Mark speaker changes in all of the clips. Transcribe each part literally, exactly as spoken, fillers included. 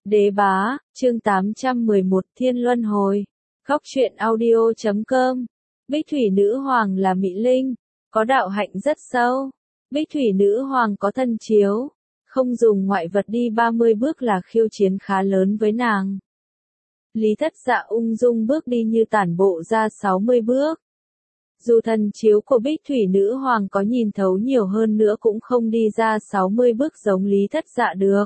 Speaker 1: Đế bá, chương tám trăm mười một Thiên Luân Hồi. Góc truyện audio chấm com. Bích Thủy Nữ Hoàng là Mỹ Linh, có đạo hạnh rất sâu. Bích Thủy Nữ Hoàng có thân chiếu, không dùng ngoại vật đi ba mươi bước là khiêu chiến khá lớn với nàng. Lý Thất Dạ ung dung bước đi như tản bộ ra sáu mươi bước. Dù thần chiếu của Bích Thủy Nữ Hoàng có nhìn thấu nhiều hơn nữa cũng không đi ra sáu mươi bước giống Lý Thất Dạ được.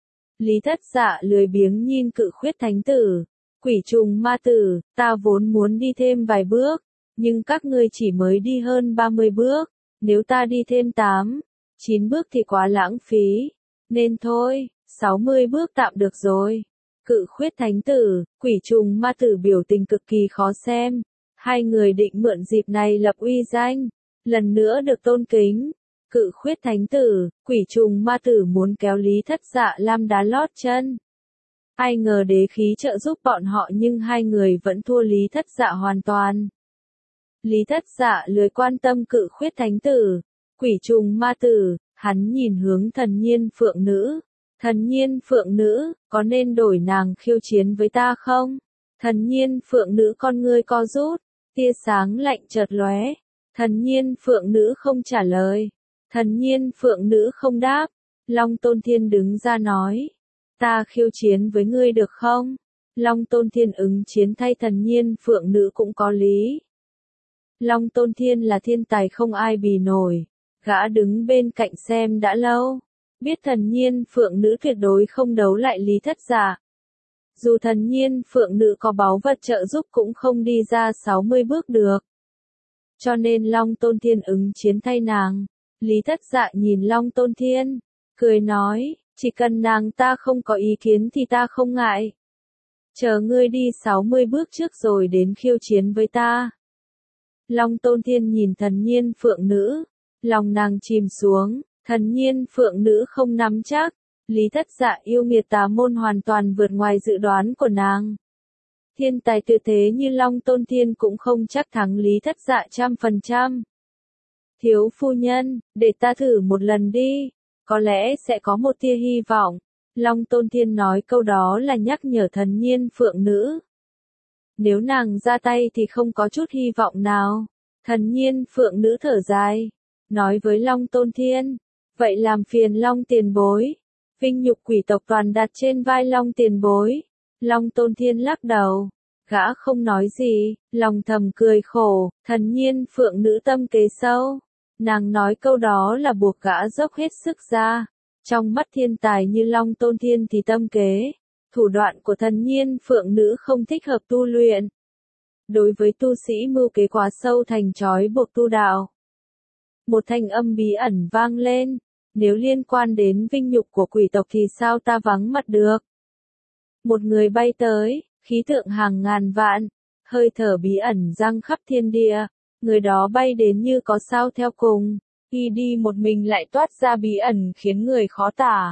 Speaker 1: Lý Thất Dạ lười biếng nhìn Cự Khuyết Thánh Tử, Quỷ Trùng Ma Tử, ta vốn muốn đi thêm vài bước, nhưng các ngươi chỉ mới đi hơn ba mươi bước, nếu ta đi thêm tám, chín bước thì quá lãng phí, nên thôi, sáu mươi bước tạm được rồi. Cự Khuyết Thánh Tử, Quỷ Trùng Ma Tử biểu tình cực kỳ khó xem, hai người định mượn dịp này lập uy danh, lần nữa được tôn kính. Cự Khuyết Thánh Tử, Quỷ Trùng Ma Tử muốn kéo Lý Thất Dạ làm đá lót chân. Ai ngờ đế khí trợ giúp bọn họ nhưng hai người vẫn thua Lý Thất Dạ hoàn toàn. Lý Thất Dạ lười quan tâm Cự Khuyết Thánh Tử, Quỷ Trùng Ma Tử, hắn nhìn hướng Thần Nhiên Phượng Nữ. Thần Nhiên Phượng Nữ, có nên đổi nàng khiêu chiến với ta không? Thần Nhiên Phượng Nữ con ngươi co rút, tia sáng lạnh chợt lóe. Thần Nhiên Phượng Nữ không trả lời. Thần Nhiên Phượng Nữ không đáp. Long Tôn Thiên đứng ra nói, ta khiêu chiến với ngươi được không? Long Tôn Thiên ứng chiến thay Thần Nhiên Phượng Nữ cũng có lý. Long Tôn Thiên là thiên tài không ai bì nổi, gã đứng bên cạnh xem đã lâu, biết Thần Nhiên Phượng Nữ tuyệt đối không đấu lại Lý Thất Dạ. Dù Thần Nhiên Phượng Nữ có báu vật trợ giúp cũng không đi ra sáu mươi bước được. Cho nên Long Tôn Thiên ứng chiến thay nàng. Lý Thất Dạ nhìn Long Tôn Thiên, cười nói, chỉ cần nàng ta không có ý kiến thì ta không ngại. Chờ ngươi đi sáu mươi bước trước rồi đến khiêu chiến với ta. Long Tôn Thiên nhìn Thần Nhiên Phượng Nữ, lòng nàng chìm xuống, Thần Nhiên Phượng Nữ không nắm chắc. Lý Thất Dạ yêu nghiệt tà môn hoàn toàn vượt ngoài dự đoán của nàng. Thiên tài tuyệt thế như Long Tôn Thiên cũng không chắc thắng Lý Thất Dạ trăm phần trăm. Thiếu phu nhân, để ta thử một lần đi, có lẽ sẽ có một tia hy vọng. Long Tôn Thiên nói câu đó là nhắc nhở Thần Nhiên Phượng Nữ. Nếu nàng ra tay thì không có chút hy vọng nào. Thần Nhiên Phượng Nữ thở dài, nói với Long Tôn Thiên, vậy làm phiền Long tiền bối. Vinh nhục quỷ tộc toàn đặt trên vai Long tiền bối. Long Tôn Thiên lắc đầu, gã không nói gì, lòng thầm cười khổ. Thần Nhiên Phượng Nữ tâm kế sâu, nàng nói câu đó là buộc gã dốc hết sức ra. Trong mắt thiên tài như Long Tôn Thiên thì tâm kế, thủ đoạn của Thần Nhiên Phượng Nữ không thích hợp tu luyện. Đối với tu sĩ mưu kế quá sâu thành trói buộc tu đạo. Một thanh âm bí ẩn vang lên. Nếu liên quan đến vinh nhục của quỷ tộc thì sao ta vắng mặt được? Một người bay tới, khí tượng hàng ngàn vạn, hơi thở bí ẩn giăng khắp thiên địa, người đó bay đến như có sao theo cùng, khi đi một mình lại toát ra bí ẩn khiến người khó tả.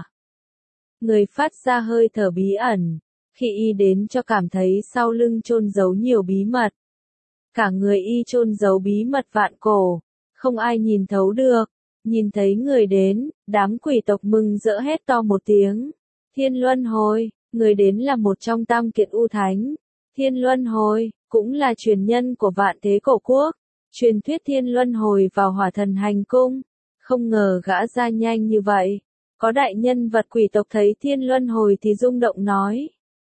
Speaker 1: Người phát ra hơi thở bí ẩn, khi y đến cho cảm thấy sau lưng chôn giấu nhiều bí mật. Cả người y chôn giấu bí mật vạn cổ, không ai nhìn thấu được. Nhìn thấy người đến, đám quỷ tộc mừng rỡ hét to một tiếng. Thiên Luân Hồi, người đến là một trong tam kiệt u thánh. Thiên Luân Hồi, cũng là truyền nhân của Vạn Thế Cổ Quốc. Truyền thuyết Thiên Luân Hồi vào Hỏa Thần Hành Cung. Không ngờ gã ra nhanh như vậy. Có đại nhân vật quỷ tộc thấy Thiên Luân Hồi thì rung động nói.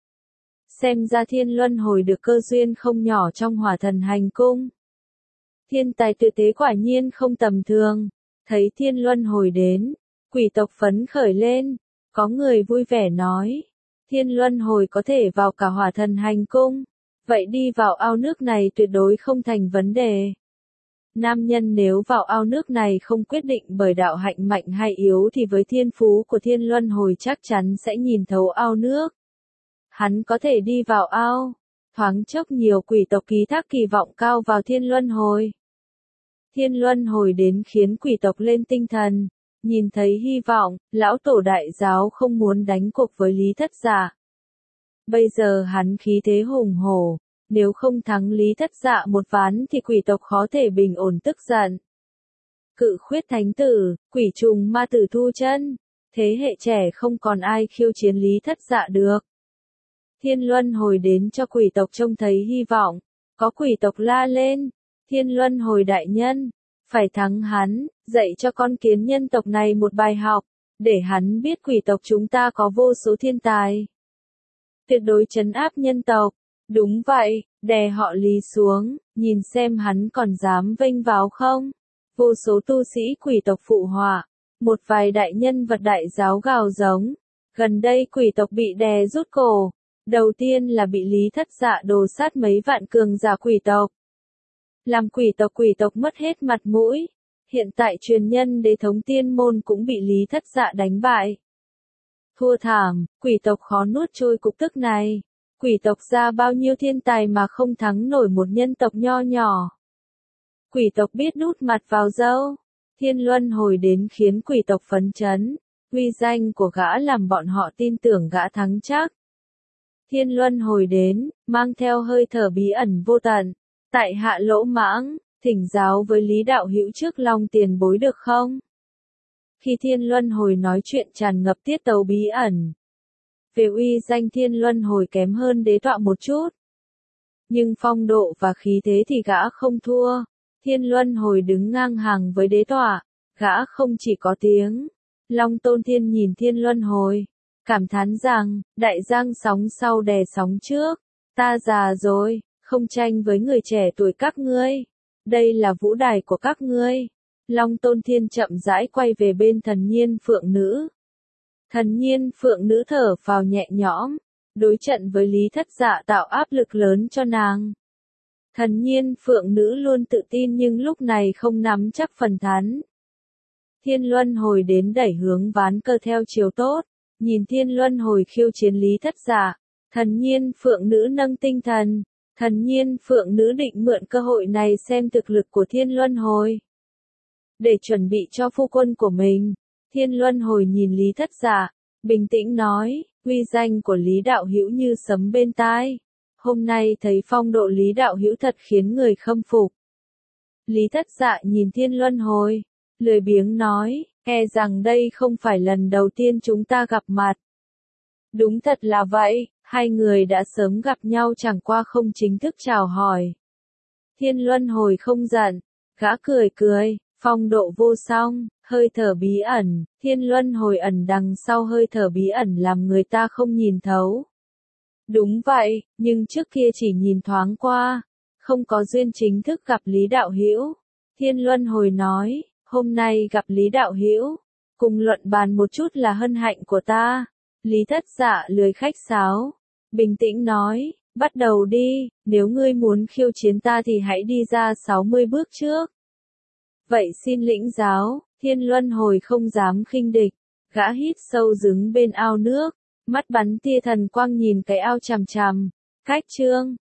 Speaker 1: Xem ra Thiên Luân Hồi được cơ duyên không nhỏ trong Hỏa Thần Hành Cung. Thiên tài tuyệt thế quả nhiên không tầm thường. Thấy Thiên Luân Hồi đến, quỷ tộc phấn khởi lên, có người vui vẻ nói, Thiên Luân Hồi có thể vào cả Hỏa Thần Hành Cung, vậy đi vào ao nước này tuyệt đối không thành vấn đề. Nam nhân nếu vào ao nước này không quyết định bởi đạo hạnh mạnh hay yếu thì với thiên phú của Thiên Luân Hồi chắc chắn sẽ nhìn thấu ao nước. Hắn có thể đi vào ao, thoáng chốc nhiều quỷ tộc ký thác kỳ vọng cao vào Thiên Luân Hồi. Thiên Luân Hồi đến khiến quỷ tộc lên tinh thần, nhìn thấy hy vọng, lão tổ đại giáo không muốn đánh cuộc với Lý Thất Dạ. Bây giờ hắn khí thế hùng hổ, nếu không thắng Lý Thất Dạ một ván thì quỷ tộc khó thể bình ổn tức giận. Cự Khuyết Thánh Tử, Quỷ Trùng Ma Tử thu chân, Thế hệ trẻ không còn ai khiêu chiến Lý Thất Dạ được. Thiên Luân Hồi đến cho quỷ tộc trông thấy hy vọng, có quỷ tộc la lên, Thiên Luân Hồi đại nhân, phải thắng hắn, dạy cho con kiến nhân tộc này một bài học, để hắn biết quỷ tộc chúng ta có vô số thiên tài. Tuyệt đối trấn áp nhân tộc, đúng vậy, đè họ Lý xuống, nhìn xem hắn còn dám vênh váo không. Vô số tu sĩ quỷ tộc phụ họa, một vài đại nhân vật đại giáo gào giống, gần đây quỷ tộc bị đè rút cổ. Đầu tiên là bị Lý Thất Dạ đồ sát mấy vạn cường giả quỷ tộc. Làm quỷ tộc quỷ tộc mất hết mặt mũi. Hiện tại truyền nhân đế thống tiên môn cũng bị Lý Thất Dạ đánh bại. Thua thảm, quỷ tộc khó nuốt trôi cục tức này. Quỷ tộc ra bao nhiêu thiên tài mà không thắng nổi một nhân tộc nho nhỏ. Quỷ tộc biết đút mặt vào dâu. Thiên Luân Hồi đến khiến quỷ tộc phấn chấn. Uy danh của gã làm bọn họ tin tưởng gã thắng chắc. Thiên Luân Hồi đến, mang theo hơi thở bí ẩn vô tận. Tại hạ Lỗ Mãng, thỉnh giáo với Lý đạo hữu trước Long tiền bối được không? Khi Thiên Luân Hồi nói chuyện tràn ngập tiết tấu bí ẩn. Về uy danh Thiên Luân Hồi kém hơn đế tọa một chút. Nhưng phong độ và khí thế thì gã không thua. Thiên Luân Hồi đứng ngang hàng với đế tọa, gã không chỉ có tiếng. Long Tôn Thiên nhìn Thiên Luân Hồi, cảm thán rằng, đại giang sóng sau đè sóng trước, ta già rồi, không tranh với người trẻ tuổi các ngươi. Đây là vũ đài của các ngươi. Long Tôn Thiên chậm rãi quay về bên Thần Nhiên Phượng Nữ. Thần Nhiên Phượng Nữ thở phào nhẹ nhõm, đối trận với Lý Thất Dạ tạo áp lực lớn cho nàng. Thần Nhiên Phượng Nữ luôn tự tin nhưng lúc này không nắm chắc phần thắng. Thiên Luân Hồi đến đẩy hướng ván cơ theo chiều tốt, nhìn Thiên Luân Hồi khiêu chiến Lý Thất Dạ, Thần Nhiên Phượng Nữ nâng tinh thần, Thần Nhiên Phượng Nữ định mượn cơ hội này xem thực lực của Thiên Luân Hồi. Để chuẩn bị cho phu quân của mình, Thiên Luân Hồi nhìn Lý Thất Dạ, bình tĩnh nói, uy danh của Lý đạo hữu như sấm bên tai. Hôm nay thấy phong độ Lý đạo hữu thật khiến người khâm phục. Lý Thất Dạ nhìn Thiên Luân Hồi, lười biếng nói, e rằng đây không phải lần đầu tiên chúng ta gặp mặt. Đúng thật là vậy, hai người đã sớm gặp nhau chẳng qua không chính thức chào hỏi. Thiên Luân Hồi không giận, gã cười cười, phong độ vô song, hơi thở bí ẩn, Thiên Luân Hồi ẩn đằng sau hơi thở bí ẩn làm người ta không nhìn thấu. Đúng vậy, nhưng trước kia chỉ nhìn thoáng qua, không có duyên chính thức gặp Lý đạo hữu. Thiên Luân Hồi nói, hôm nay gặp Lý đạo hữu, cùng luận bàn một chút là hân hạnh của ta. Lý Thất Dạ lười khách sáo, bình tĩnh nói, bắt đầu đi, nếu ngươi muốn khiêu chiến ta thì hãy đi ra sáu mươi bước trước. Vậy xin lĩnh giáo, Thiên Luân Hồi không dám khinh địch, gã hít sâu đứng bên ao nước, mắt bắn tia thần quang nhìn cái ao chằm chằm, cách chương.